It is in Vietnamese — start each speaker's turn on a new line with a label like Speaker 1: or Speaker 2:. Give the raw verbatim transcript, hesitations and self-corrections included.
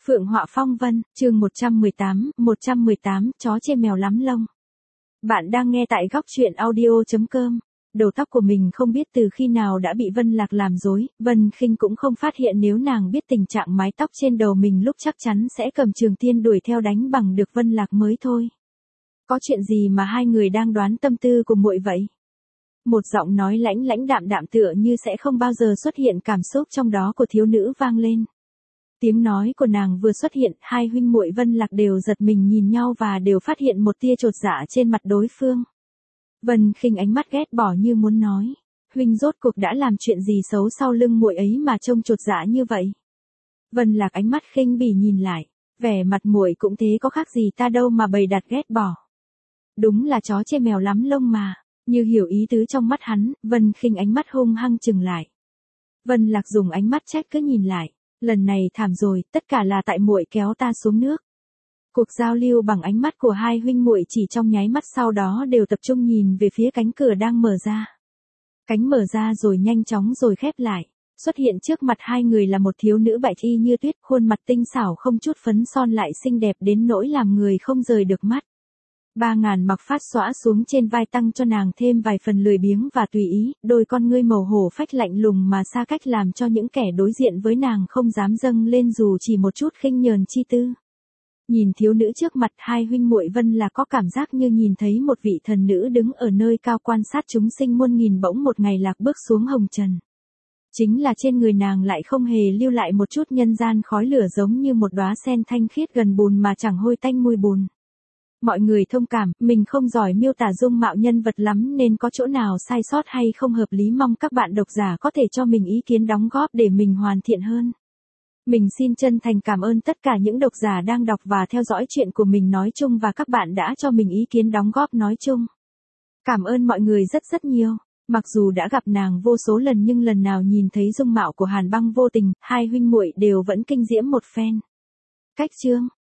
Speaker 1: Phượng Họa Phong Vân, chương một trăm mười tám, một trăm mười tám, chó chê mèo lắm lông. Bạn đang nghe tại góc truyện audio chấm com. Đầu tóc của mình không biết từ khi nào đã bị Vân Lạc làm rối, Vân Khinh cũng không phát hiện nếu nàng biết tình trạng mái tóc trên đầu mình lúc chắc chắn sẽ cầm trường tiên đuổi theo đánh bằng được Vân Lạc mới thôi. Có chuyện gì mà hai người đang đoán tâm tư của muội vậy? Một giọng nói lãnh lãnh đạm đạm tựa như sẽ không bao giờ xuất hiện cảm xúc trong đó của thiếu nữ vang lên. Tiếng nói của nàng vừa xuất hiện, hai huynh muội Vân Lạc đều giật mình nhìn nhau và đều phát hiện một tia chột dạ trên mặt đối phương. Vân Khinh ánh mắt ghét bỏ như muốn nói, huynh rốt cuộc đã làm chuyện gì xấu sau lưng muội ấy mà trông chột dạ như vậy? Vân Lạc ánh mắt khinh bỉ nhìn lại, vẻ mặt muội cũng thế có khác gì ta đâu mà bày đặt ghét bỏ. Đúng là chó chê mèo lắm lông mà, như hiểu ý tứ trong mắt hắn, Vân Khinh ánh mắt hung hăng chừng lại. Vân Lạc dùng ánh mắt trách cứ nhìn lại. Lần này thảm rồi, tất cả là tại muội kéo ta xuống nước. Cuộc giao lưu bằng ánh mắt của hai huynh muội chỉ trong nháy mắt sau đó đều tập trung nhìn về phía cánh cửa đang mở ra. Cánh mở ra rồi nhanh chóng rồi khép lại. Xuất hiện trước mặt hai người là một thiếu nữ bạch y như tuyết, khuôn mặt tinh xảo không chút phấn son lại xinh đẹp đến nỗi làm người không rời được mắt. Ba ngàn mặc phát xõa xuống trên vai tăng cho nàng thêm vài phần lười biếng và tùy ý, đôi con ngươi màu hổ phách lạnh lùng mà xa cách làm cho những kẻ đối diện với nàng không dám dâng lên dù chỉ một chút khinh nhờn chi tư. Nhìn thiếu nữ trước mặt, hai huynh muội Vân là có cảm giác như nhìn thấy một vị thần nữ đứng ở nơi cao quan sát chúng sinh muôn nghìn bỗng một ngày lạc bước xuống hồng trần. Chính là trên người nàng lại không hề lưu lại một chút nhân gian khói lửa giống như một đóa sen thanh khiết gần bùn mà chẳng hôi tanh mùi bùn. Mọi người thông cảm, mình không giỏi miêu tả dung mạo nhân vật lắm nên có chỗ nào sai sót hay không hợp lý mong các bạn độc giả có thể cho mình ý kiến đóng góp để mình hoàn thiện hơn. Mình xin chân thành cảm ơn tất cả những độc giả đang đọc và theo dõi chuyện của mình nói chung và các bạn đã cho mình ý kiến đóng góp nói chung. Cảm ơn mọi người rất rất nhiều. Mặc dù đã gặp nàng vô số lần nhưng lần nào nhìn thấy dung mạo của Hàn Băng vô tình, hai huynh muội đều vẫn kinh diễm một phen. Cách chương